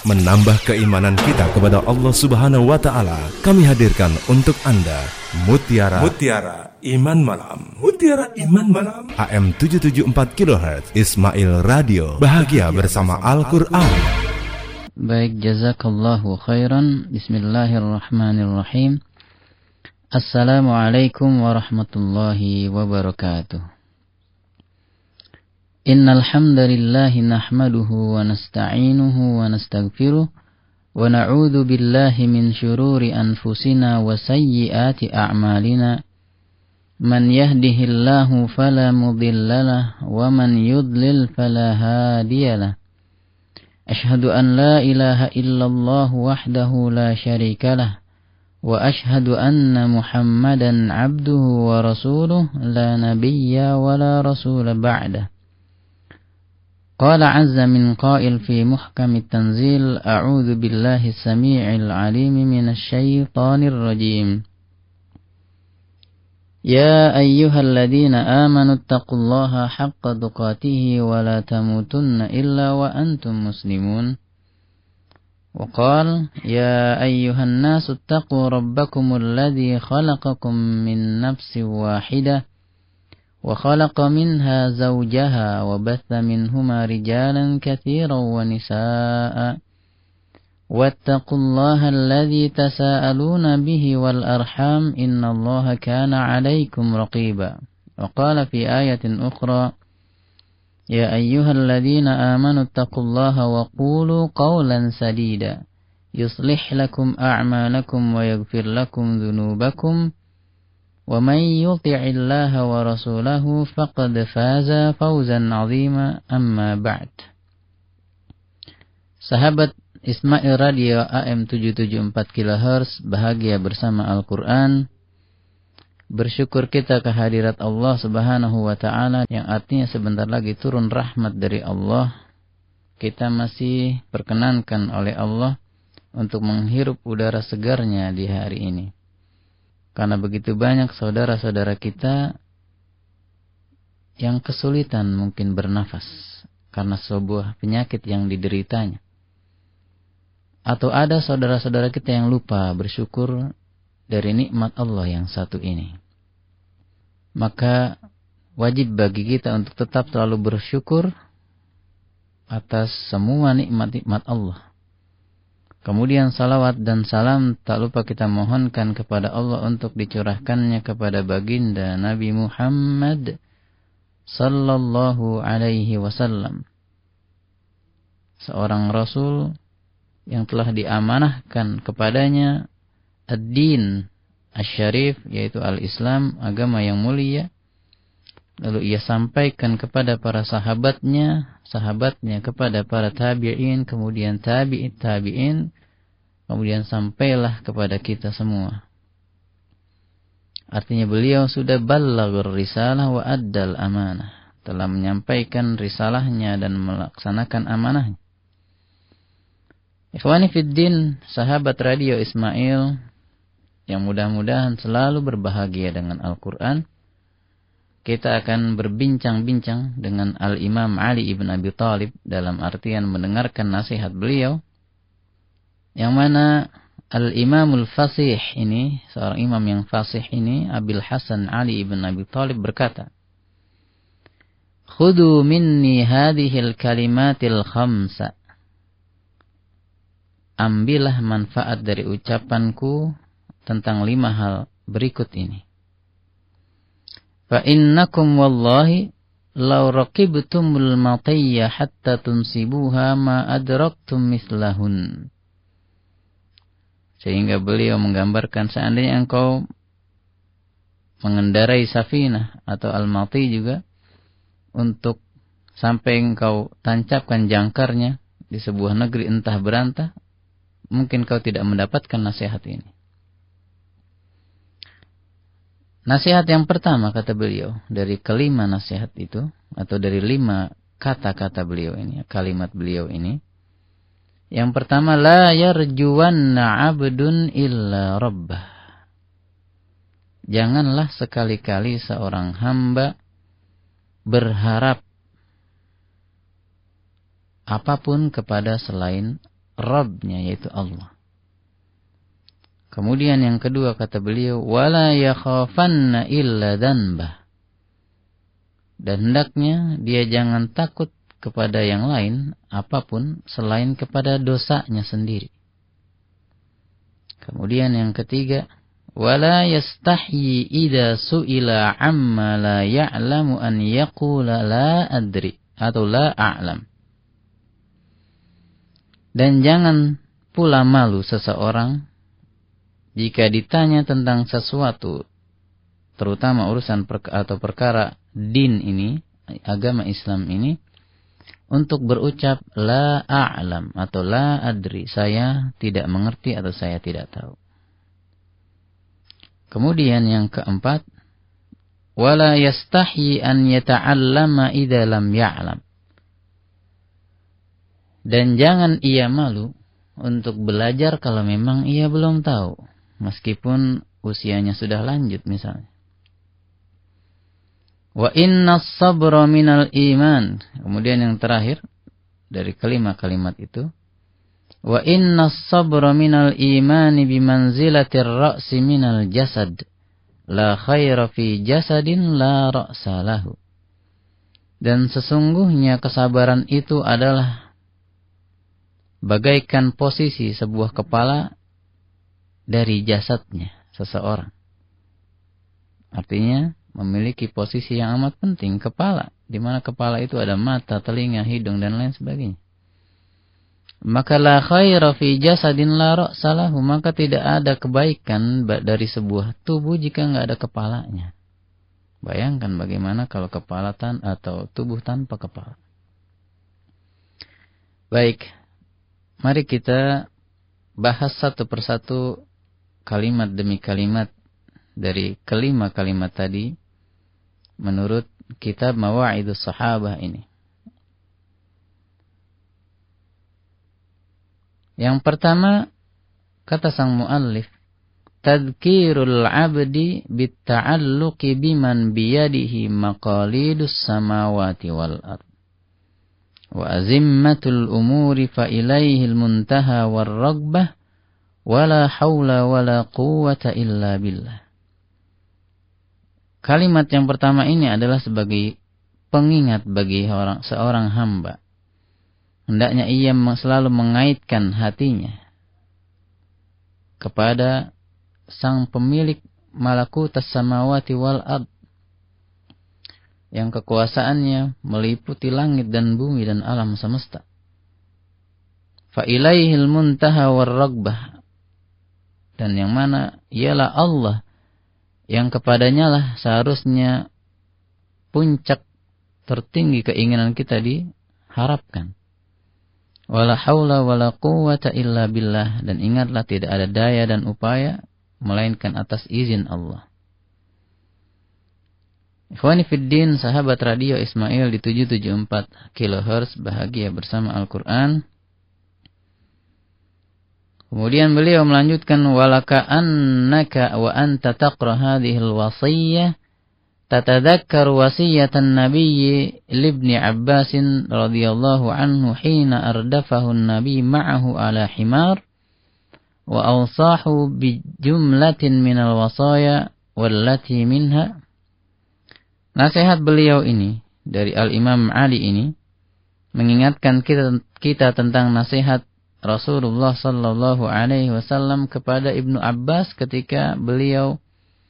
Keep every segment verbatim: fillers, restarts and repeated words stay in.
menambah keimanan kita kepada Allah Subhanahu wa taala. Kami hadirkan untuk Anda Mutiara Mutiara Iman Malam. Mutiara Iman Malam. A M tujuh tujuh empat kilohertz Ismail Radio. Bahagia bersama Al-Qur'an. Baik, jazakallahu khairan. Bismillahirrahmanirrahim. Assalamualaikum warahmatullahi wabarakatuh. Innal hamdalillah nahmaduhu wa nasta'inuhu wa nastaghfiruh wa na'udzu billahi min shururi anfusina wa sayyiati a'malina. Man yahdihillahu fala mudhillalah wa man yudlil fala hadiyalah. Ashhadu an la ilaha illallah wahdahu la syarikalah wa ashhadu anna Muhammadan 'abduhu wa rasuluh la nabiyya wa la rasula ba'dah. قال عز من قائل في محكم التنزيل أعوذ بالله السميع العليم من الشيطان الرجيم يا أيها الذين آمنوا اتقوا الله حق تقاته ولا تموتن إلا وأنتم مسلمون وقال يا أيها الناس اتقوا ربكم الذي خلقكم من نفس واحدة وخلق منها زوجها وبث منهما رجالا كثيرا ونساء واتقوا الله الذي تساءلون به والأرحام إن الله كان عليكم رقيبا وقال في آية أخرى يا أيها الذين آمنوا اتقوا الله وقولوا قولا سديدا يصلح لكم أعمالكم ويغفر لكم ذنوبكم ومن يطع الله ورسوله فقد فاز فوزا عظيما أما بعد. Sahabat Ismail Radio A M tujuh tujuh empat kilohertz, bahagia bersama Al-Quran. Bersyukur kita kehadirat Allah Subhanahu wa taala yang artinya sebentar lagi turun rahmat dari Allah. Kita masih perkenankan oleh Allah untuk menghirup udara segarnya di hari ini. Karena begitu banyak saudara-saudara kita yang kesulitan mungkin bernafas karena sebuah penyakit yang dideritanya. Atau ada saudara-saudara kita yang lupa bersyukur dari nikmat Allah yang satu ini. Maka wajib bagi kita untuk tetap selalu bersyukur atas semua nikmat-nikmat Allah. Kemudian salawat dan salam tak lupa kita mohonkan kepada Allah untuk dicurahkannya kepada baginda Nabi Muhammad sallallahu alaihi wasallam. Seorang Rasul yang telah diamanahkan kepadanya ad-din asy-syarif, yaitu al-Islam, agama yang mulia. Lalu ia sampaikan kepada para sahabatnya, sahabatnya kepada para tabi'in, kemudian tabi'in tabi'in, kemudian sampailah kepada kita semua. Artinya beliau sudah ballaghur risalah wa addal amanah, telah menyampaikan risalahnya dan melaksanakan amanahnya. Ikhwani fiddin, sahabat Radio Ismail yang mudah-mudahan selalu berbahagia dengan Al-Quran. Kita akan berbincang-bincang dengan Al-Imam Ali ibn Abi Thalib dalam artian mendengarkan nasihat beliau. Yang mana Al-Imamul Fasih ini, seorang imam yang fasih ini, Abil Hasan Ali ibn Abi Thalib berkata, Khudu minni hadihil kalimatil khamsa. Ambillah manfaat dari ucapanku tentang lima hal berikut ini. Fa innakum wallahi law raqibtumul matiyya hatta tunsibuha ma adraktum mislahun. Sehingga beliau menggambarkan seandainya engkau mengendarai safinah atau al-mati juga untuk sampai engkau tancapkan jangkarnya di sebuah negeri entah berantah, mungkin kau tidak mendapatkan nasihat ini. Nasihat yang pertama, kata beliau, dari kelima nasihat itu, atau dari lima kata-kata beliau ini, kalimat beliau ini. Yang pertama, la yarjuwanna abdun illa rabbah. Janganlah sekali-kali seorang hamba berharap apapun kepada selain Rabbnya, yaitu Allah. Kemudian yang kedua kata beliau, wala yakhafanna illa dhanbah. Dan hendaknya dia jangan takut kepada yang lain apapun selain kepada dosanya sendiri. Kemudian yang ketiga, wala yastahyi idza su'ila amma la ya'lamu an yaqula la adri atau la a'lam. Dan jangan pula malu seseorang jika ditanya tentang sesuatu, terutama urusan perk- atau perkara din ini, agama Islam ini, untuk berucap la a'lam atau la adri, saya tidak mengerti atau saya tidak tahu. Kemudian yang keempat, wala yastahyi an yata'allama idza lam ya'lam. Dan jangan ia malu untuk belajar kalau memang ia belum tahu, meskipun usianya sudah lanjut misalnya. Wa inna sabra minal iman. Kemudian yang terakhir dari kelima-kalimat itu, wa inna sabra minal imani bimanzilatir ra'si minal jasad. La khaira fi jasadin la ra'sa lahu. Dan sesungguhnya kesabaran itu adalah bagaikan posisi sebuah kepala dari jasadnya seseorang. Artinya memiliki posisi yang amat penting, kepala, di mana kepala itu ada mata, telinga, hidung dan lain sebagainya. Maka la khaira fi jasadin la ra'sa lahu, maka tidak ada kebaikan dari sebuah tubuh jika enggak ada kepalanya. Bayangkan bagaimana kalau kepala tan atau tubuh tanpa kepala. Baik, mari kita bahas satu persatu kalimat demi kalimat dari kelima kalimat tadi menurut kitab Mawa'idus Sahabah ini. Yang pertama, kata sang muallif, tadhkirul 'abdi bitta'alluqi biman biyadihi maqalidus samawati wal ard. Wa azimmatul umuri fa ilaihil muntaha war ragbah wala haula wala quwwata illa billah. Kalimat yang pertama ini adalah sebagai pengingat bagi orang, seorang hamba. Hendaknya ia selalu mengaitkan hatinya kepada sang pemilik malakutas samawati wal ard, yang kekuasaannya meliputi langit dan bumi dan alam semesta. Fa ilaihil muntaha war ragbah, dan yang mana ialah Allah yang kepadanya lah seharusnya puncak tertinggi keinginan kita diharapkan. Wala haula wala quwwata illa billah, dan ingatlah tidak ada daya dan upaya melainkan atas izin Allah. Ikhwani fiddin, sahabat radio Ismail di tujuh tujuh empat kilohertz, bahagia bersama Al-Quran. Kemudian beliau melanjutkan, walaka annaka wa anta taqra hadhil wasiyyah tatadzakkar wasiyatan nabiyyi libni Abbas radhiyallahu anhu hina ardafahu an-nabi ma'ahu ala himar wa awsahu bi jumlatin minal wasaya wallati minha. Nasihat beliau ini dari Al-Imam Ali ini mengingatkan kita, kita tentang nasihat Rasulullah sallallahu alaihi wasallam kepada Ibnu Abbas ketika beliau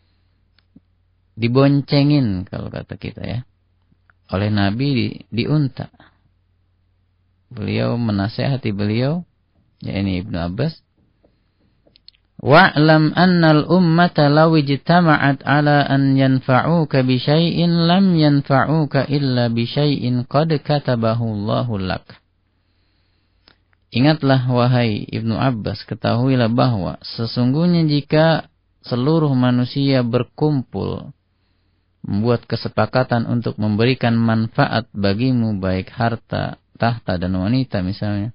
diboncengin, kalau kata kita ya, oleh Nabi di, di unta. Beliau menasihati beliau, ya ini Ibnu Abbas, wa'lam annal ummata law ijtama'at ala an yanfa'uka bi syai'in lam yanfa'uka illa bi syai'in qad katabahu Allahu lak. Ingatlah wahai Ibnu Abbas, ketahuilah bahwa sesungguhnya jika seluruh manusia berkumpul membuat kesepakatan untuk memberikan manfaat bagimu, baik harta, tahta dan wanita misalnya,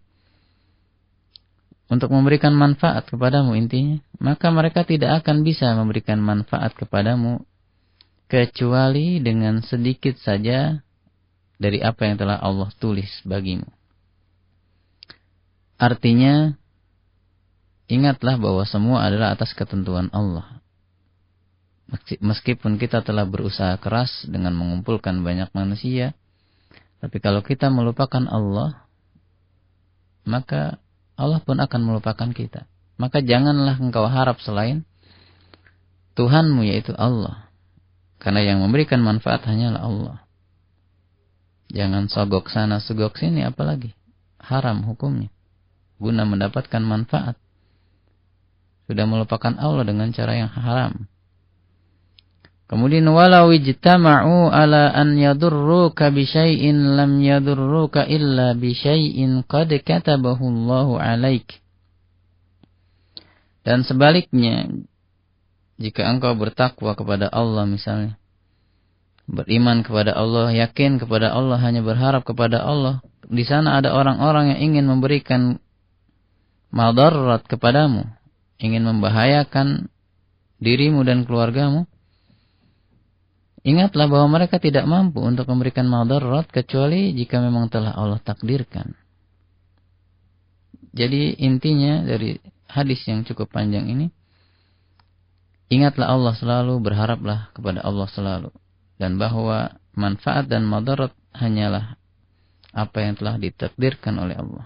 untuk memberikan manfaat kepadamu intinya, maka mereka tidak akan bisa memberikan manfaat kepadamu kecuali dengan sedikit saja dari apa yang telah Allah tulis bagimu. artinya ingatlah bahwa semua adalah atas ketentuan Allah. Meskipun kita telah berusaha keras dengan mengumpulkan banyak manusia, tapi kalau kita melupakan Allah, maka Allah pun akan melupakan kita. Maka janganlah engkau harap selain Tuhanmu, yaitu Allah. Karena yang memberikan manfaat hanyalah Allah. Jangan sogok sana, sogok sini, apalagi haram hukumnya. Guna mendapatkan manfaat. Sudah melupakan Allah dengan cara yang haram. Kemudian walau ijtama'u ala an yadurruka bi syai'in lam yadurruka illa bi syai'in qad katabahu Allahu 'alaik. Dan sebaliknya, jika engkau bertakwa kepada Allah misalnya, beriman kepada Allah, yakin kepada Allah, hanya berharap kepada Allah, di sana ada orang-orang yang ingin memberikan madarat kepadamu, ingin membahayakan dirimu dan keluargamu, ingatlah bahwa mereka tidak mampu untuk memberikan madarat kecuali jika memang telah Allah takdirkan. Jadi intinya dari hadis yang cukup panjang ini, ingatlah Allah selalu, berharaplah kepada Allah selalu, dan bahwa manfaat dan madarat hanyalah apa yang telah ditakdirkan oleh Allah.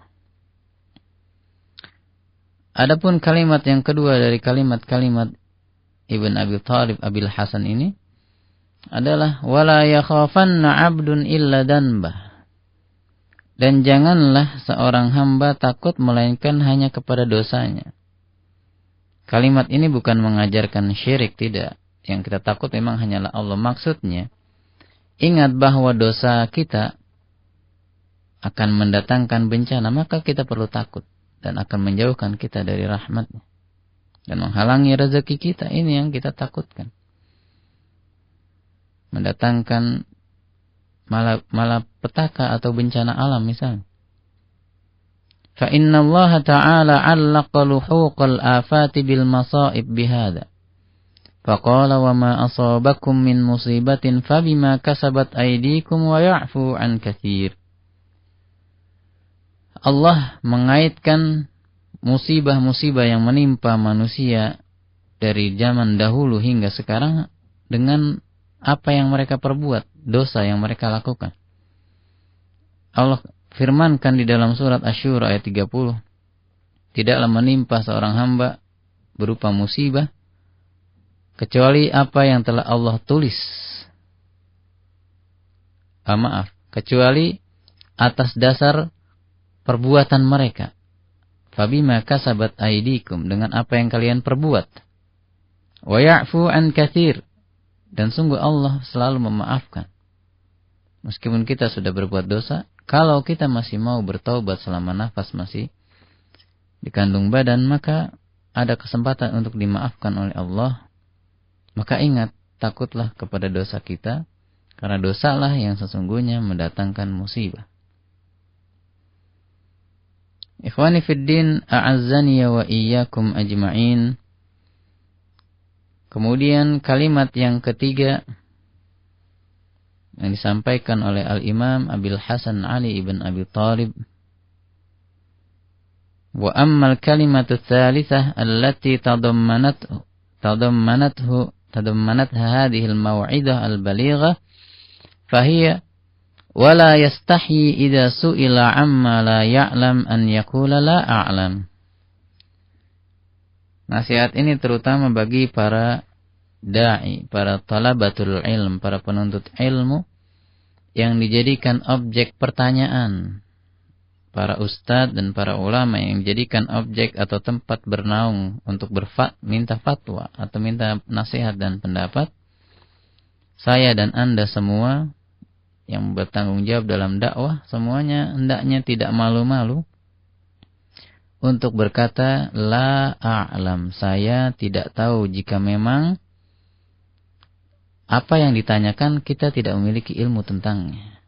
Adapun kalimat yang kedua dari kalimat-kalimat Ibn Abi Thalib Abil Hasan ini adalah wala yakhafanna 'abdun illa danbah. Dan janganlah seorang hamba takut melainkan hanya kepada dosanya. Kalimat ini bukan mengajarkan syirik, tidak. Yang kita takut memang hanyalah Allah. Maksudnya, ingat bahwa dosa kita akan mendatangkan bencana, maka kita perlu takut dan akan menjauhkan kita dari rahmat-Nya dan menghalangi rezeki kita. Ini yang kita takutkan. Mendatangkan malapetaka atau bencana alam misalnya. Fa inna Allah Ta'ala 'allaqa luhuqal afati bil masaib bihada. Faqala wa ma asabakum min musibatin fabima kasabat aydikum wa ya'fu an katsir. Allah mengaitkan musibah-musibah yang menimpa manusia dari zaman dahulu hingga sekarang dengan apa yang mereka perbuat, dosa yang mereka lakukan. Allah firmankan di dalam surat Asy-Syura ayat tiga puluh, tidaklah menimpa seorang hamba berupa musibah kecuali apa yang telah Allah tulis. Ah, maaf, kecuali atas dasar perbuatan mereka. Fabima kasabat aydikum, dengan apa yang kalian perbuat. Wa ya'fu an katsir, dan sungguh Allah selalu memaafkan. Meskipun kita sudah berbuat dosa, kalau kita masih mau bertaubat selama nafas masih di kandung badan, maka ada kesempatan untuk dimaafkan oleh Allah. Maka ingat, takutlah kepada dosa kita, karena dosalah yang sesungguhnya mendatangkan musibah. Ikhwani fiddin, a'azzani wa iyyakum ajma'in. Kemudian kalimat yang ketiga yang disampaikan oleh Al-Imam Abil Hasan Ali ibn Abi Thalib. Wa ammal kalimatu tsalitsah allati tadammanathu tadammanathu tadammanatha hadhihi al-maw'idah al-balighah fahiya wala yastahi idza su'ila amma la ya'lam an yaqula la a'lam. Nasihat ini terutama bagi para da'i, para talabatul ilm, para penuntut ilmu yang dijadikan objek pertanyaan. Para ustadz dan para ulama yang dijadikan objek atau tempat bernaung untuk berfat, minta fatwa atau minta nasihat dan pendapat. Saya dan Anda semua yang bertanggung jawab dalam dakwah, semuanya hendaknya tidak malu-malu untuk berkata, la a'lam, saya tidak tahu, jika memang apa yang ditanyakan kita tidak memiliki ilmu tentangnya.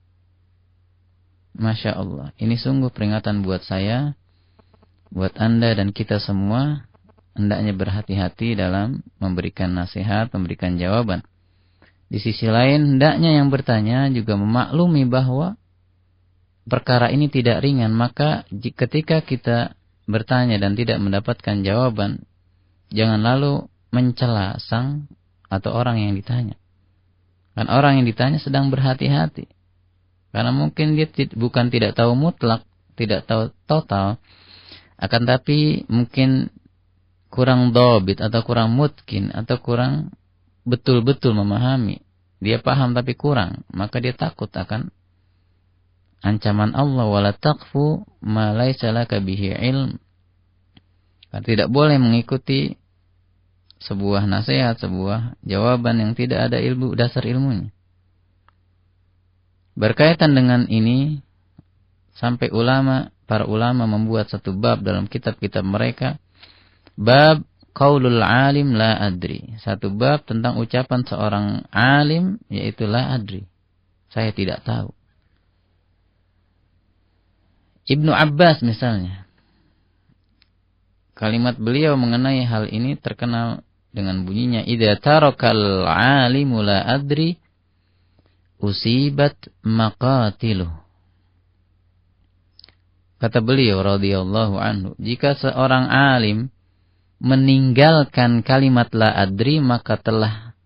Masya Allah, ini sungguh peringatan buat saya, buat Anda dan kita semua, hendaknya berhati-hati dalam memberikan nasihat, memberikan jawaban. Di sisi lain, hendaknya yang bertanya juga memaklumi bahwa perkara ini tidak ringan, maka ketika kita bertanya dan tidak mendapatkan jawaban, jangan lalu mencela sang atau orang yang ditanya. Kan orang yang ditanya sedang berhati-hati. Karena mungkin dia bukan tidak tahu mutlak, tidak tahu total, akan tapi mungkin kurang dhabit atau kurang mutkin atau kurang betul-betul memahami. Dia paham tapi kurang, maka dia takut akan ancaman Allah, wala taqfu ma laisa laka bihi ilm. Tidak boleh mengikuti sebuah nasihat, sebuah jawaban yang tidak ada ilmu dasar ilmunya. Berkaitan dengan ini, sampai ulama, para ulama membuat satu bab dalam kitab-kitab mereka, bab qaulul alim la adri. Satu bab tentang ucapan seorang alim, yaitu la adri. Saya tidak tahu. Ibnu Abbas misalnya, kalimat beliau mengenai hal ini terkenal dengan bunyinya, idza tarakal alimu la adri usibat maqatiluh. Kata beliau radhiyallahu anhu, jika seorang alim meninggalkan kalimat la adri, maka telah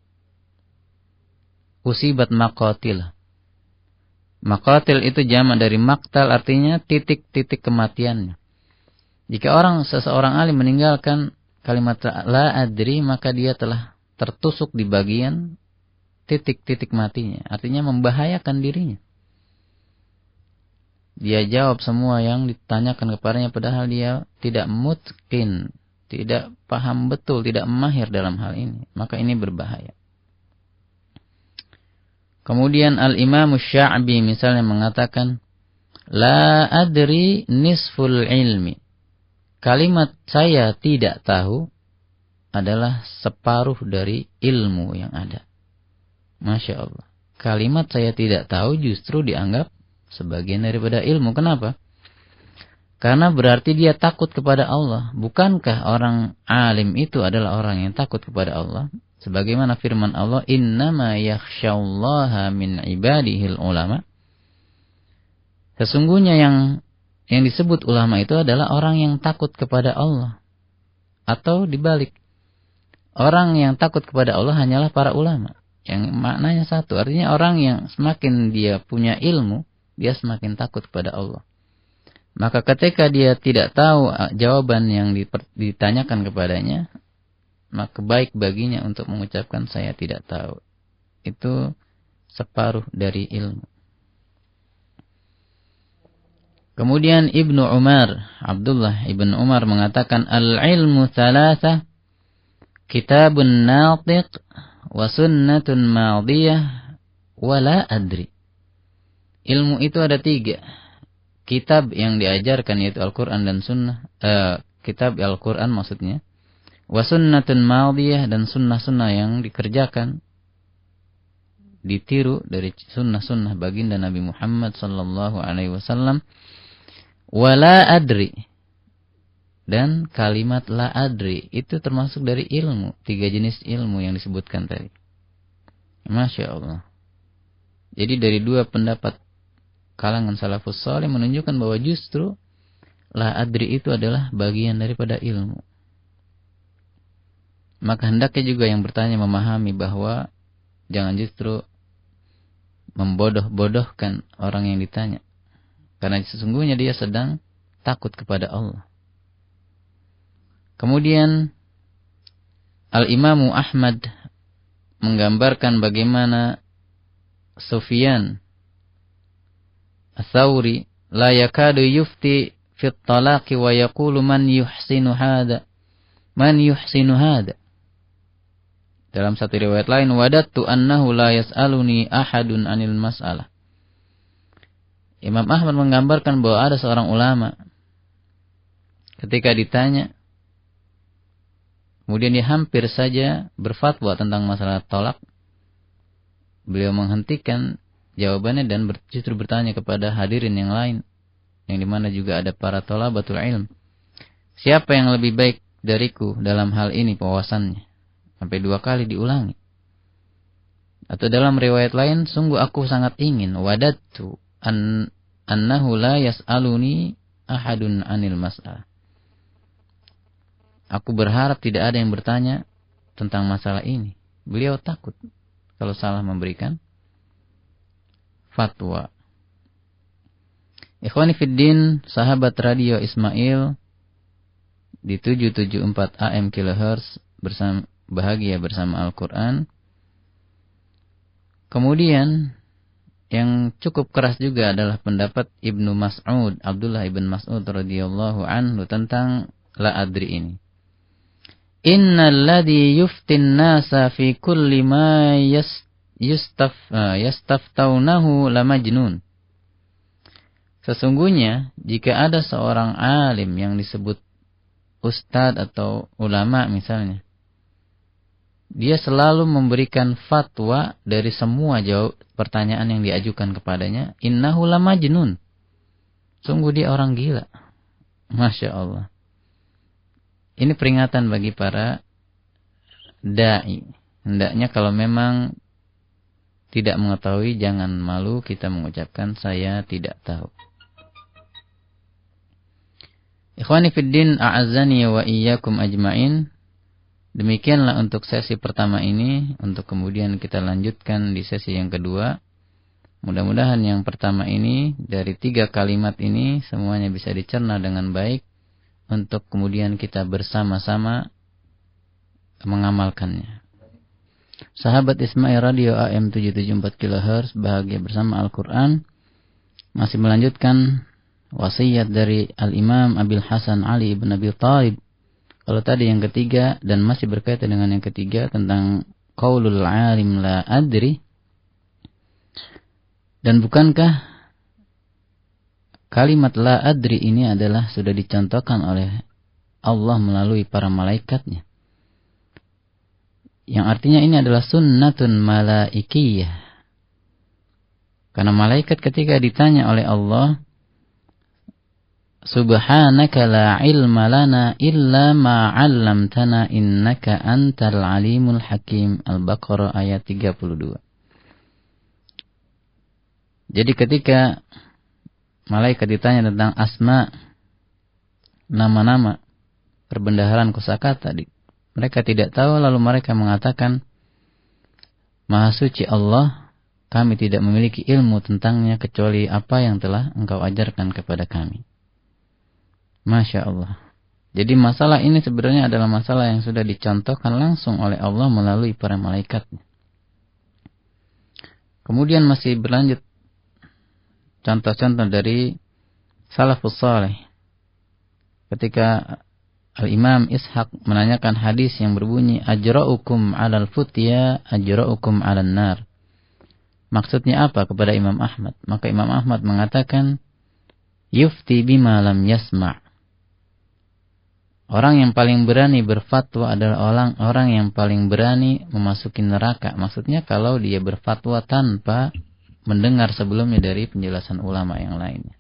usibat maqatil. Maqatil itu jamak dari maktal, artinya titik-titik kematiannya. Jika orang seseorang alim meninggalkan kalimat la adri, maka dia telah tertusuk di bagian titik-titik matinya. Artinya membahayakan dirinya. Dia jawab semua yang ditanyakan kepadanya, padahal dia tidak mutqin, tidak paham betul, tidak mahir dalam hal ini. Maka ini berbahaya. Kemudian Al-Imam Sya'bi misalnya mengatakan, la adri nisful ilmi. Kalimat saya tidak tahu adalah separuh dari ilmu yang ada. Masya Allah. Kalimat saya tidak tahu justru dianggap sebagian daripada ilmu. Kenapa? Karena berarti dia takut kepada Allah. Bukankah orang alim itu adalah orang yang takut kepada Allah? Sebagaimana firman Allah, innama yakhsyallaha min ibadihil ulama. Sesungguhnya yang yang disebut ulama itu adalah orang yang takut kepada Allah. Atau dibalik, orang yang takut kepada Allah hanyalah para ulama. Yang maknanya satu, artinya orang yang semakin dia punya ilmu, dia semakin takut kepada Allah. Maka ketika dia tidak tahu jawaban yang ditanyakan kepadanya, maka baik baginya untuk mengucapkan saya tidak tahu. Itu separuh dari ilmu. Kemudian Ibnu Umar, Abdullah Ibn Umar mengatakan, al-ilmu thalatha, kitabun natiq, wa sunnatun madiyah, wa la adri. Ilmu itu ada tiga. Kitab yang diajarkan yaitu Al-Quran dan Sunnah. Eh, kitab Al-Quran maksudnya. Wa sunnatun madiyah, dan sunnah-sunnah yang dikerjakan, ditiru dari sunnah-sunnah baginda Nabi Muhammad sallallahu alaihi wasallam. Wa la adri. Dan kalimat la adri itu termasuk dari ilmu. Tiga jenis ilmu yang disebutkan tadi. Masya Allah. Jadi dari dua pendapat kalangan salafus saleh menunjukkan bahwa justru la adri itu adalah bagian daripada ilmu. Maka hendaknya juga yang bertanya memahami bahwa jangan justru membodoh-bodohkan orang yang ditanya. Karena sesungguhnya dia sedang takut kepada Allah. Kemudian Al-Imamu Ahmad menggambarkan bagaimana Sufyan Ats-Tsauri la yakadu yufti fi at-talaqi wa yaqulu man yuhsinu hada man yuhsinu hada. Dalam satu riwayat lain, wadattu annahu la yas'aluni ahadun anil mas'alah. Imam Ahmad menggambarkan bahwa ada seorang ulama ketika ditanya, kemudian dia hampir saja berfatwa tentang masalah tolak, beliau menghentikan jawabannya dan justru bertanya kepada hadirin yang lain, yang dimana juga ada para thalabatul ilm, siapa yang lebih baik dariku dalam hal ini wawasannya? Sampai dua kali diulangi. Atau dalam riwayat lain, sungguh aku sangat ingin, wadattu an annahu la yas'aluni ahadun 'anil mas'alah. Aku berharap tidak ada yang bertanya tentang masalah ini. Beliau takut kalau salah memberikan fatwa. Ikhwani fiddin, sahabat radio Ismail di tujuh tujuh empat A M kilohertz bersama bahagia bersama Al-Quran. Kemudian yang cukup keras juga adalah pendapat Ibnu Mas'ud, Abdullah ibn Mas'ud radhiyallahu anhu tentang la adri ini. Innal ladzi yuftin nasa fi kulli ma yastaf yastaftaunahu la majnun. Sesungguhnya jika ada seorang alim yang disebut ustadz atau ulama misalnya, dia selalu memberikan fatwa dari semua jawab pertanyaan yang diajukan kepadanya, innahu la majnun. Sungguh dia orang gila. Masya Allah. Ini peringatan bagi para da'i. Hendaknya kalau memang tidak mengetahui, jangan malu kita mengucapkan saya tidak tahu. Ikhwani fiddin, a'azzani wa iyyakum ajma'in. Demikianlah untuk sesi pertama ini. Untuk kemudian kita lanjutkan di sesi yang kedua. Mudah-mudahan yang pertama ini, dari tiga kalimat ini, semuanya bisa dicerna dengan baik. Untuk kemudian kita bersama-sama mengamalkannya. Sahabat Ismail Radio A M tujuh tujuh empat kilohertz, bahagia bersama Al-Quran, masih melanjutkan wasiat dari Al-Imam Abil Hasan Ali ibn Abi Thalib. Kalau tadi yang ketiga dan masih berkaitan dengan yang ketiga tentang qaulul alim la adri. Dan bukankah kalimat la adri ini adalah sudah dicontohkan oleh Allah melalui para malaikatnya. Yang artinya ini adalah sunnatun malaikiyah. Karena malaikat ketika ditanya oleh Allah, subhanaka la ilma lana illa ma 'allamtana innaka antal alimul hakim. Al-Baqarah ayat tiga puluh dua. Jadi ketika malaikat ditanya tentang asma, nama-nama perbendaharaan kosakata, mereka tidak tahu, lalu mereka mengatakan, Maha suci Allah, kami tidak memiliki ilmu tentangnya kecuali apa yang telah Engkau ajarkan kepada kami. Masya Allah. Jadi masalah ini sebenarnya adalah masalah yang sudah dicontohkan langsung oleh Allah melalui para malaikatnya. Kemudian masih berlanjut contoh-contoh dari salafus saleh. Ketika Al-Imam Ishaq menanyakan hadis yang berbunyi, ajra'ukum 'alal futya ajra'ukum 'alan nar. Maksudnya apa kepada Imam Ahmad? Maka Imam Ahmad mengatakan, yufti bima lam yasma'. Orang yang paling berani berfatwa adalah orang orang yang paling berani memasuki neraka. Maksudnya kalau dia berfatwa tanpa mendengar sebelumnya dari penjelasan ulama yang lainnya.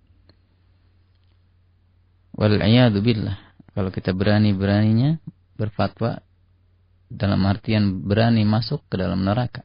Wal'iyadu billah. Kalau kita berani-beraninya berfatwa dalam artian berani masuk ke dalam neraka.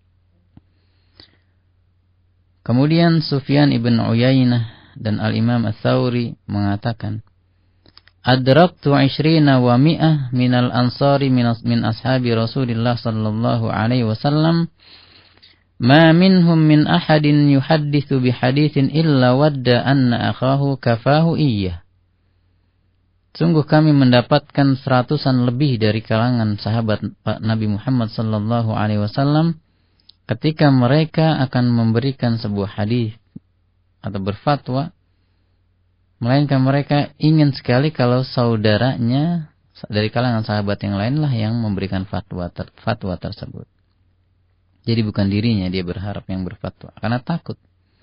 Kemudian Sufyan ibn Uyainah dan Al-Imam Ats-Tsauri mengatakan, Adraktu ishrina wa mi'ah minal ansari min ashabi Rasulillah sallallahu alaihi wasallam ma minhum min ahadin yuhaddithu bihadithin illa wadda anna akhahu kafahu iyyah. Sungguh kami mendapatkan seratusan lebih dari kalangan sahabat Nabi Muhammad sallallahu alaihi wasallam ketika mereka akan memberikan sebuah hadis atau berfatwa, melainkan mereka ingin sekali kalau saudaranya dari kalangan sahabat yang lainlah yang memberikan fatwa ter, fatwa tersebut. Jadi bukan dirinya dia berharap yang berfatwa, karena takut.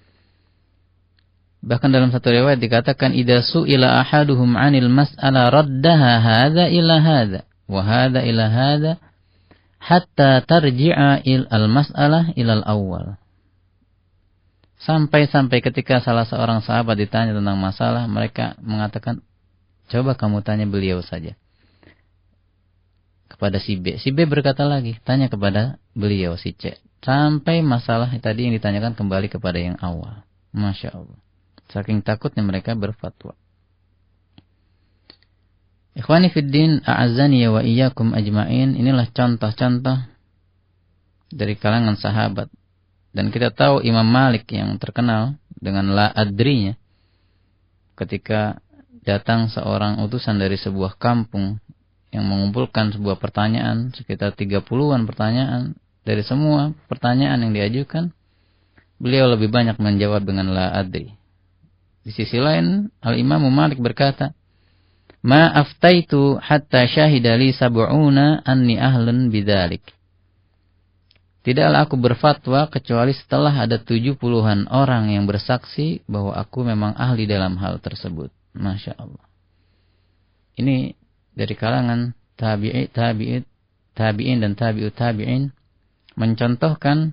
Bahkan dalam satu riwayat dikatakan, idza su'ila ahaduhum 'anil mas'ala raddaha hadza ila hadza wa hadza ila hadza hatta tarji'a il al-mas'alah ila al-awwal. Sampai-sampai ketika salah seorang sahabat ditanya tentang masalah, mereka mengatakan, coba kamu tanya beliau saja. Kepada si B. Si B berkata lagi, tanya kepada beliau si C. Sampai masalah tadi yang ditanyakan kembali kepada yang awal. Masya Allah. Saking takutnya mereka berfatwa. Ikhwani fiddin, a'azzani wa iyyakum ajma'in. Inilah contoh-contoh dari kalangan sahabat. Dan kita tahu Imam Malik yang terkenal dengan la adrinya. Ketika datang seorang utusan dari sebuah kampung yang mengumpulkan sebuah pertanyaan, sekitar tiga puluhan pertanyaan. Dari semua pertanyaan yang diajukan, beliau lebih banyak menjawab dengan la adri. Di sisi lain, Al-Imam Malik berkata, "Ma aftaitu hatta syahida li sab'una anni ahlun bidzalik." Tidaklah aku berfatwa kecuali setelah ada tujuh puluhan orang yang bersaksi bahwa aku memang ahli dalam hal tersebut. Masya Allah. Ini dari kalangan tabi'i, tabi'i, tabi'in dan tabi'ut tabi'in mencontohkan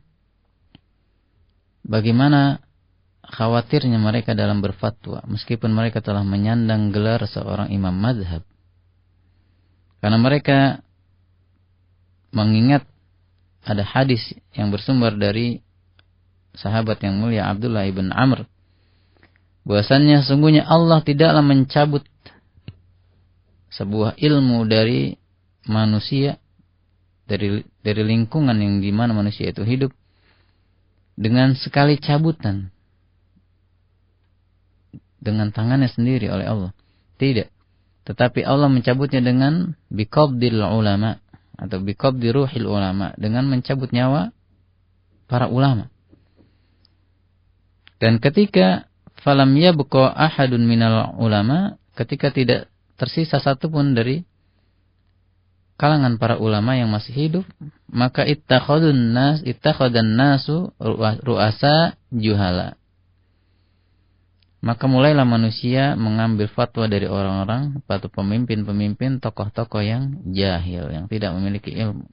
bagaimana khawatirnya mereka dalam berfatwa, meskipun mereka telah menyandang gelar seorang imam mazhab. Karena mereka mengingat ada hadis yang bersumber dari sahabat yang mulia Abdullah ibn Amr, bahwasannya sungguhnya Allah tidaklah mencabut sebuah ilmu dari manusia, dari dari lingkungan yang di mana manusia itu hidup, dengan sekali cabutan, dengan tangannya sendiri oleh Allah. Tidak. Tetapi Allah mencabutnya dengan biqabdil ulama, atau biqabdi ruhil ulama, dengan mencabut nyawa para ulama. Dan ketika falam yabqa ahadun minal ulama, ketika tidak tersisa satupun dari kalangan para ulama yang masih hidup, maka ittakhadun nas ittakhadan nasu ru'asa juhala. Maka mulailah manusia mengambil fatwa dari orang-orang atau pemimpin-pemimpin, tokoh-tokoh yang jahil, yang tidak memiliki ilmu.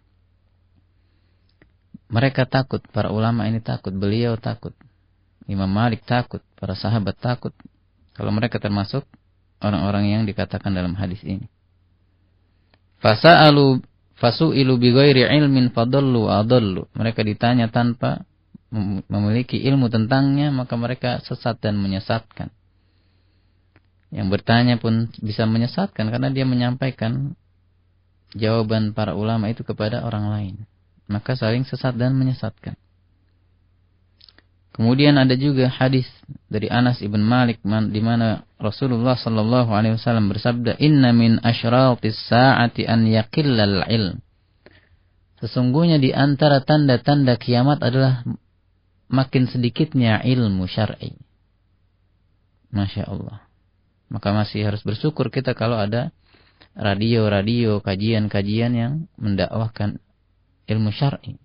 Mereka takut, para ulama ini takut, beliau takut, Imam Malik takut, para sahabat takut, kalau mereka termasuk orang-orang yang dikatakan dalam hadis ini. Fasa'alu fasu'ilu bighairi ilmin fadallu adallu. Mereka ditanya tanpa memiliki ilmu tentangnya, maka mereka sesat dan menyesatkan. Yang bertanya pun bisa menyesatkan karena dia menyampaikan jawaban para ulama itu kepada orang lain. Maka saling sesat dan menyesatkan. Kemudian ada juga hadis dari Anas ibn Malik di mana Rasulullah sallallahu alaihi wasallam bersabda, "Inna min asyratis sa'ati an yaqillal ilm." Sesungguhnya di antara tanda-tanda kiamat adalah makin sedikitnya ilmu syar'i. Masya Allah. Maka masih harus bersyukur kita kalau ada radio-radio, kajian-kajian yang mendakwahkan ilmu syar'i.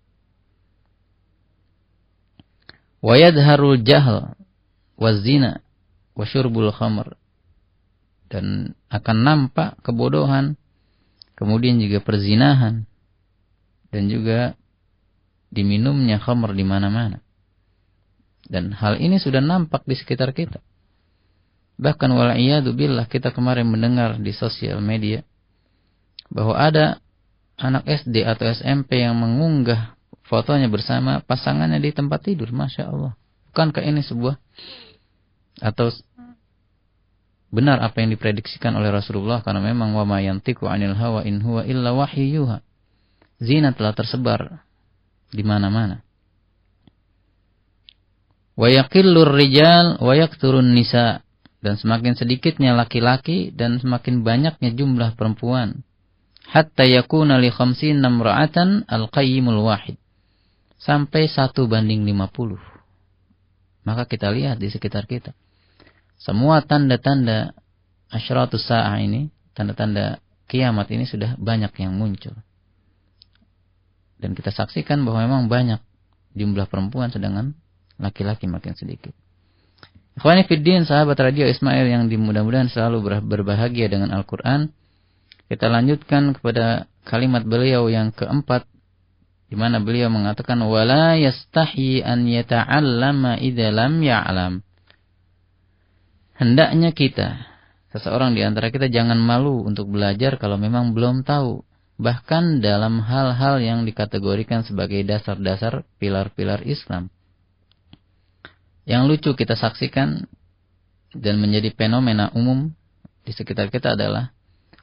Wa yadharul jahl wazina wa syurbul khamr. Dan akan nampak kebodohan, kemudian juga perzinahan, dan juga diminumnya khamr di mana-mana. Dan hal ini sudah nampak di sekitar kita. Bahkan wal'iyadu billah, kita kemarin mendengar di sosial media bahwa ada anak S D atau S M P yang mengunggah fotonya bersama pasangannya di tempat tidur. Masya Allah. Bukankah ini sebuah, atau benar apa yang diprediksikan oleh Rasulullah, karena memang wa ma yantiqu 'anil hawa in huwa illa wahyuha. Zina telah tersebar di mana-mana. Wa yaqillur rijal wa yakturun nisa. Dan semakin sedikitnya laki-laki dan semakin banyaknya jumlah perempuan. Hatta yakuna li khamsina imra'atan al-qayyimul wahid. Sampai satu banding lima puluh. Maka kita lihat di sekitar kita. Semua tanda-tanda asyratus sa'ah ini, tanda-tanda kiamat ini sudah banyak yang muncul. Dan kita saksikan bahwa memang banyak jumlah perempuan, sedangkan laki-laki makin sedikit. Ikhwani fiddin, sahabat radio Ismail yang mudah-mudahan selalu berbahagia dengan Al-Quran. Kita lanjutkan kepada kalimat beliau yang keempat, di mana beliau mengatakan, wala yastahi an yata'allama idza lam ya'lam. Hendaknya kita, seseorang di antara kita, jangan malu untuk belajar kalau memang belum tahu. Bahkan dalam hal-hal yang dikategorikan sebagai dasar-dasar pilar-pilar Islam. Yang lucu kita saksikan dan menjadi fenomena umum di sekitar kita adalah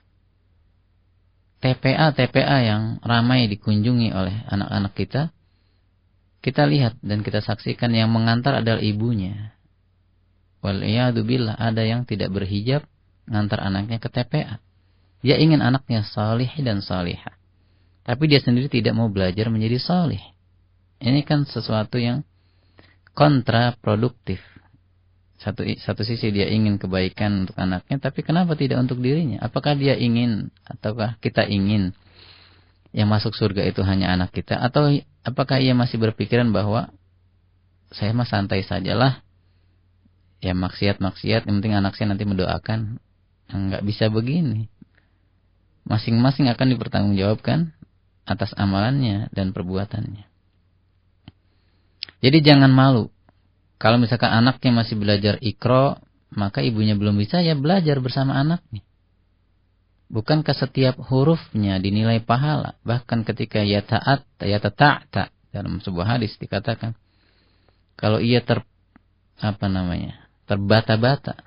T P A T P A yang ramai dikunjungi oleh anak-anak kita. Kita lihat dan kita saksikan yang mengantar adalah ibunya. Wal'iyadu billah, ada yang tidak berhijab ngantar anaknya ke T P A. Dia ingin anaknya salih dan salihah, tapi dia sendiri tidak mau belajar menjadi salih. Ini kan sesuatu yang kontraproduktif. Satu satu sisi dia ingin kebaikan untuk anaknya, tapi kenapa tidak untuk dirinya? Apakah dia ingin ataukah kita ingin yang masuk surga itu hanya anak kita, atau apakah ia masih berpikiran bahwa saya mah santai sajalah, ya maksiat-maksiat, yang penting anak saya nanti mendoakan? Enggak bisa begini. Masing-masing akan dipertanggungjawabkan atas amalannya dan perbuatannya. Jadi jangan malu. Kalau misalkan anaknya masih belajar Iqra, maka ibunya belum bisa, ya belajar bersama anaknya. Bukankah setiap hurufnya dinilai pahala? Bahkan ketika ya ta'at, ya ta'ta, dalam sebuah hadis dikatakan, kalau ia ter apa namanya? terbata-bata,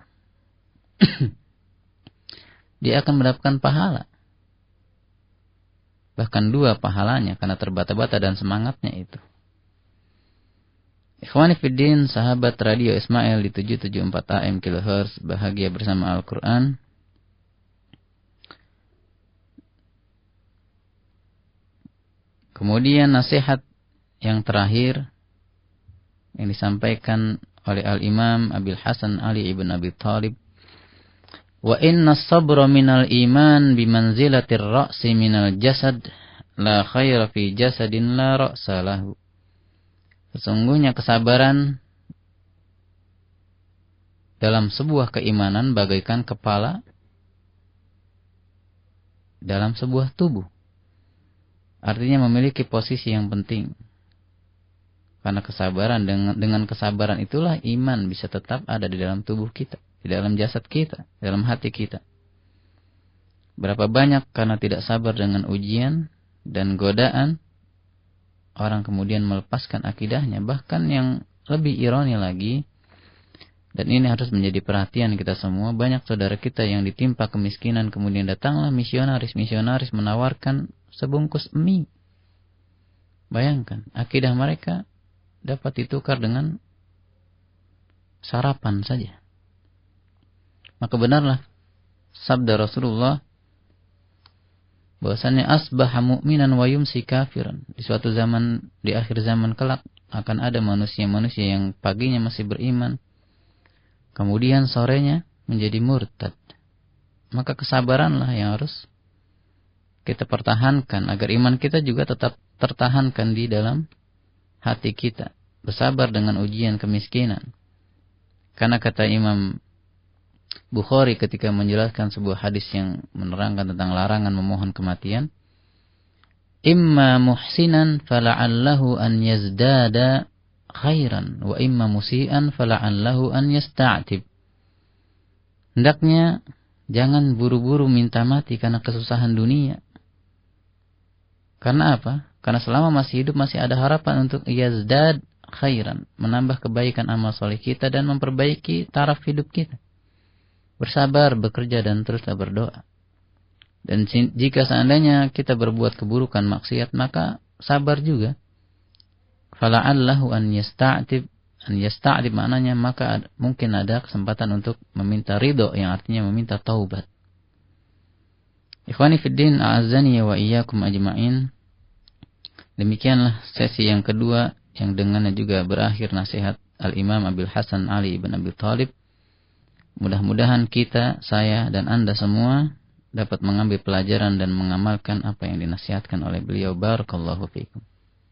dia akan mendapatkan pahala. Bahkan dua pahalanya karena terbata-bata dan semangatnya itu. Ikhwani fiddin, sahabat radio Ismail di tujuh tujuh empat A M kilohertz, bahagia bersama Al-Quran. Kemudian nasihat yang terakhir yang disampaikan oleh Al-Imam Abil Hasan Ali ibn Abi Thalib. Wa inna sabra minal iman bimanzilatir ra'si minal jasad, la khaira fi jasadin la ra'sa lahu. Sesungguhnya kesabaran dalam sebuah keimanan bagaikan kepala dalam sebuah tubuh. Artinya memiliki posisi yang penting. Karena kesabaran, dengan, dengan kesabaran itulah iman bisa tetap ada di dalam tubuh kita, di dalam jasad kita, di dalam hati kita. Berapa banyak karena tidak sabar dengan ujian dan godaan, orang kemudian melepaskan akidahnya. Bahkan yang lebih ironi lagi, dan ini harus menjadi perhatian kita semua, banyak saudara kita yang ditimpa kemiskinan, kemudian datanglah misionaris-misionaris menawarkan sebungkus mie. Bayangkan, akidah mereka dapat ditukar dengan sarapan saja. Maka benarlah sabda Rasulullah bahwasannya asbaha mu'minan wa yumsi kafiran. Di suatu zaman, di akhir zaman kelak, akan ada manusia-manusia yang paginya masih beriman, kemudian sorenya menjadi murtad. Maka kesabaranlah yang harus kita pertahankan agar iman kita juga tetap tertahankan di dalam hati kita. Bersabar dengan ujian kemiskinan. Karena kata Imam Bukhari ketika menjelaskan sebuah hadis yang menerangkan tentang larangan memohon kematian, imma muhsinan fala'allahu an yazdada khairan wa imma musian fala'allahu an yasta'tib. Hendaknya jangan buru-buru minta mati karena kesusahan dunia. Karena apa? Karena selama masih hidup masih ada harapan untuk yazdad khairan, menambah kebaikan amal soleh kita dan memperbaiki taraf hidup kita. Bersabar, bekerja, dan teruslah berdoa. Dan jika seandainya kita berbuat keburukan maksiat, maka sabar juga. Fala'allahu an yasta'tib. An yasta'tib maknanya maka mungkin ada kesempatan untuk meminta ridho, yang artinya meminta taubat. Ikhwani fiddin, a'azzani wa iyyakum ajma'in. Demikianlah sesi yang kedua, yang dengannya juga berakhir nasihat Al-Imam Abil Hasan Ali ibn Abi Thalib. Mudah-mudahan kita, saya, dan Anda semua dapat mengambil pelajaran dan mengamalkan apa yang dinasihatkan oleh beliau. Barakallahu fiikum.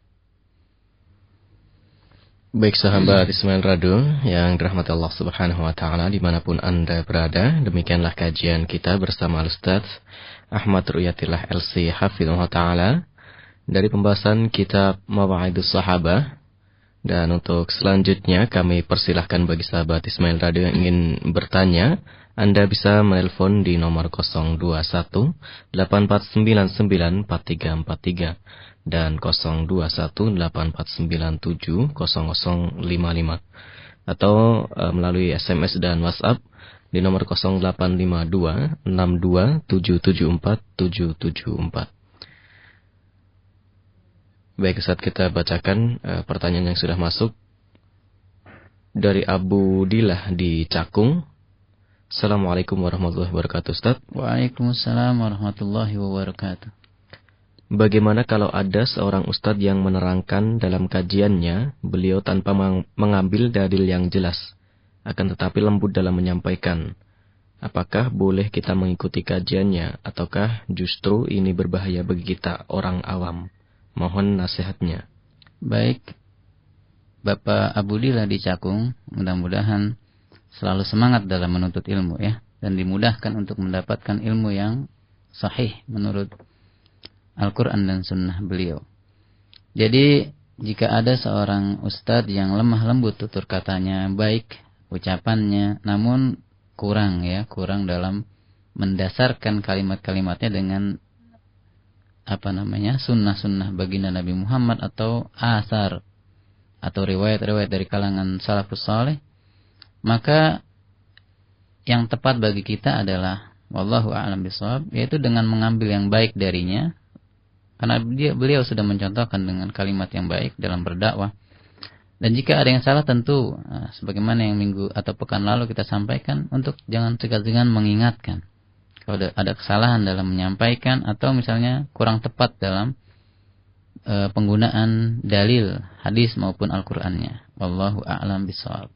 Baik sahabat Ismail Radio yang dirahmati Allah Subhanahu wa taala dimanapun Anda berada, demikianlah kajian kita bersama Al-Ustaz Ahmad Ruyatillah L C Hafizahullah taala dari pembahasan kitab Mawa'idus Sahabah. Dan untuk selanjutnya kami persilahkan bagi sahabat Ismail Radio yang ingin bertanya, Anda bisa menelpon di nomor nol dua satu delapan empat sembilan sembilan empat tiga empat tiga dan nol dua satu delapan empat sembilan tujuh nol nol lima lima. atau uh, melalui S M S dan WhatsApp di nomor nol delapan lima dua enam dua tujuh tujuh empat tujuh tujuh empat. Baik, Ustaz, kita bacakan uh, pertanyaan yang sudah masuk dari Abu Dilah di Cakung. Assalamualaikum warahmatullahi wabarakatuh, Ustaz. Waalaikumsalam warahmatullahi wabarakatuh. Bagaimana kalau ada seorang ustadz yang menerangkan dalam kajiannya, beliau tanpa mengambil dalil yang jelas, akan tetapi lembut dalam menyampaikan? Apakah boleh kita mengikuti kajiannya, ataukah justru ini berbahaya bagi kita orang awam? Mohon nasihatnya. Baik, Bapak Abu Dilah di Cakung, mudah-mudahan selalu semangat dalam menuntut ilmu ya, dan dimudahkan untuk mendapatkan ilmu yang sahih menurut Al-Quran dan Sunnah beliau. Jadi jika ada seorang ustadz yang lemah lembut tutur katanya, baik ucapannya, namun kurang ya, kurang dalam mendasarkan kalimat-kalimatnya dengan apa namanya sunnah-sunnah baginda Nabi Muhammad atau asar atau riwayat-riwayat dari kalangan salafus saleh, maka yang tepat bagi kita adalah wallahu a'lam bishawab, yaitu dengan mengambil yang baik darinya. Karena dia, beliau sudah mencontohkan dengan kalimat yang baik dalam berdakwah. Dan jika ada yang salah tentu, nah, sebagaimana yang minggu atau pekan lalu kita sampaikan, untuk jangan segan-segan mengingatkan. Kalau ada, ada kesalahan dalam menyampaikan, atau misalnya kurang tepat dalam e, penggunaan dalil, hadis maupun Al-Qur'annya. Wallahu a'lam bishawab.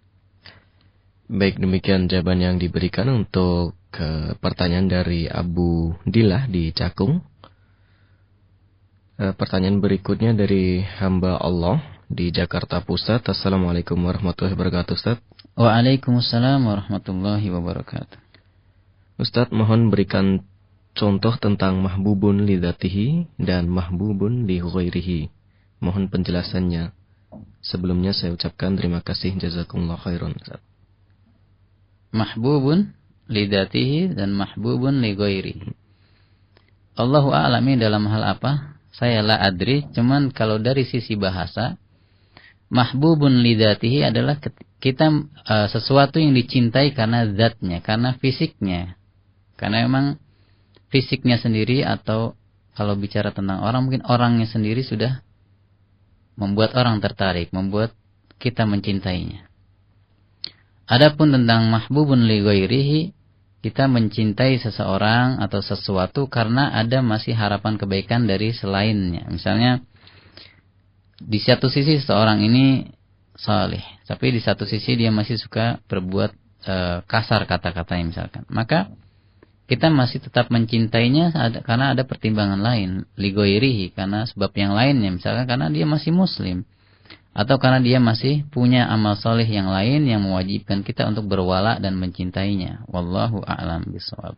Baik, demikian jawaban yang diberikan untuk ke pertanyaan dari Abu Dilah di Cakung. Pertanyaan berikutnya dari hamba Allah di Jakarta Pusat. Assalamualaikum warahmatullahi wabarakatuh, Ustaz. Waalaikumsalam warahmatullahi wabarakatuh. Ustaz, mohon berikan contoh tentang mahbubun li dzatihi dan mahbubun li ghairihi. Mohon penjelasannya. Sebelumnya saya ucapkan terima kasih, jazakumullah khairan, Ustaz. Mahbubun li dzatihi dan mahbubun li ghairihi. Allahu a'lami dalam hal apa? Saya la adri, cuman kalau dari sisi bahasa, mahbubun lidzatihi adalah kita uh, sesuatu yang dicintai karena zatnya, karena fisiknya. Karena memang fisiknya sendiri, atau kalau bicara tentang orang, mungkin orangnya sendiri sudah membuat orang tertarik, membuat kita mencintainya. Adapun tentang mahbubun li ghairihi, kita mencintai seseorang atau sesuatu karena ada masih harapan kebaikan dari selainnya. Misalnya, di satu sisi seseorang ini saleh, tapi di satu sisi dia masih suka berbuat e, kasar kata-katanya misalkan. Maka kita masih tetap mencintainya ada, karena ada pertimbangan lain. Li ghairihi, karena sebab yang lainnya. Misalkan karena dia masih muslim. Atau karena dia masih punya amal soleh yang lain yang mewajibkan kita untuk berwala dan mencintainya. Wallahu a'lam bishawab.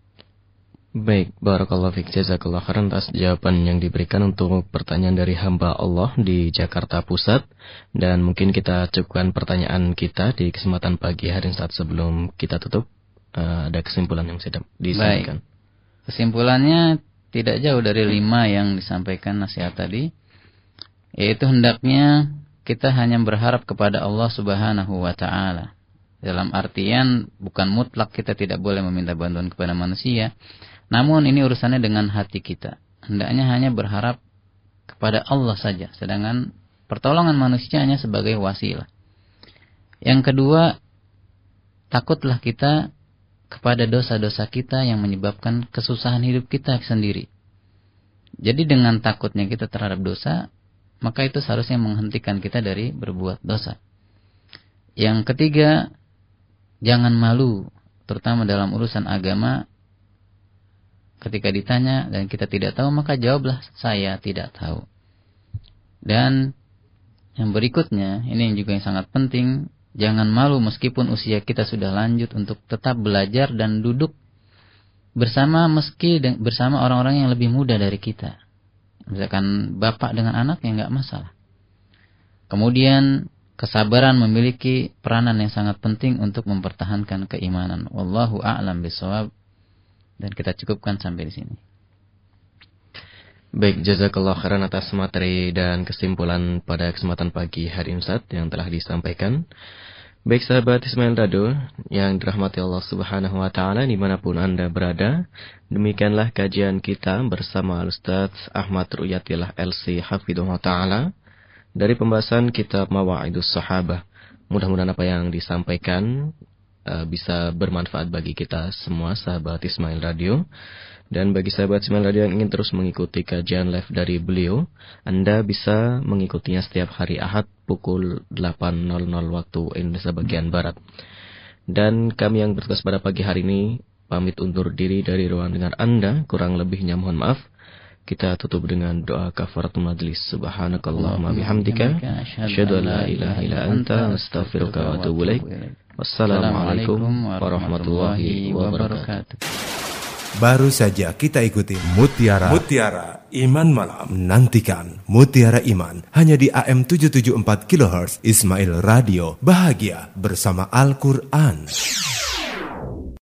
Baik, barakallahu fiik, jazakallahu khairan atas jawaban yang diberikan untuk pertanyaan dari hamba Allah di Jakarta Pusat. Dan mungkin kita cukupkan pertanyaan kita di kesempatan pagi hari saat sebelum kita tutup. Uh, ada kesimpulan yang saya disampaikan. Baik. Kesimpulannya tidak jauh dari lima yang disampaikan nasihat tadi. Yaitu hendaknya kita hanya berharap kepada Allah Subhanahu wa ta'ala. Dalam artian bukan mutlak kita tidak boleh meminta bantuan kepada manusia. Namun ini urusannya dengan hati kita. Hendaknya hanya berharap kepada Allah saja. Sedangkan pertolongan manusia hanya sebagai wasilah. Yang kedua, takutlah kita kepada dosa-dosa kita yang menyebabkan kesusahan hidup kita sendiri. Jadi dengan takutnya kita terhadap dosa, maka itu seharusnya menghentikan kita dari berbuat dosa. Yang ketiga, jangan malu, terutama dalam urusan agama. Ketika ditanya dan kita tidak tahu, maka jawablah saya tidak tahu. Dan yang berikutnya, ini yang juga yang sangat penting, jangan malu meskipun usia kita sudah lanjut untuk tetap belajar dan duduk bersama meski bersama orang-orang yang lebih muda dari kita. Misalkan bapak dengan anak, ya nggak masalah. Kemudian kesabaran memiliki peranan yang sangat penting untuk mempertahankan keimanan. Wallahu a'lam bishawab. Dan kita cukupkan sampai di sini. Baik, jazakallah khairan atas materi dan kesimpulan pada kesempatan pagi hari ini Ustaz yang telah disampaikan. Baik sahabat Ismail Radio yang dirahmati Allah Subhanahu wa taala dimanapun Anda berada, demikianlah kajian kita bersama Al-Ustaz Ahmad Ru'yatillah L C Hafidhullah taala dari pembahasan kitab Mawa'idus Sahabah. Mudah-mudahan apa yang disampaikan uh, bisa bermanfaat bagi kita semua sahabat Ismail Radio. Dan bagi sahabat Ismail Radio yang ingin terus mengikuti kajian live dari beliau, Anda bisa mengikutinya setiap hari Ahad pukul delapan waktu Indonesia bagian Barat. Dan kami yang bertugas pada pagi hari ini pamit undur diri dari ruang dengar Anda, kurang lebihnya mohon maaf. Kita tutup dengan doa kafaratul majlis. Subhanakallahumma bihamdika asyhadu an la ilaha illa anta astaghfiruka wa atubu ilaik. Wassalamualaikum warahmatullahi wabarakatuh. Baru saja kita ikuti Mutiara Mutiara Iman Malam. Nantikan Mutiara Iman hanya di A M tujuh tujuh empat kilohertz Ismail Radio. Bahagia bersama Al-Quran.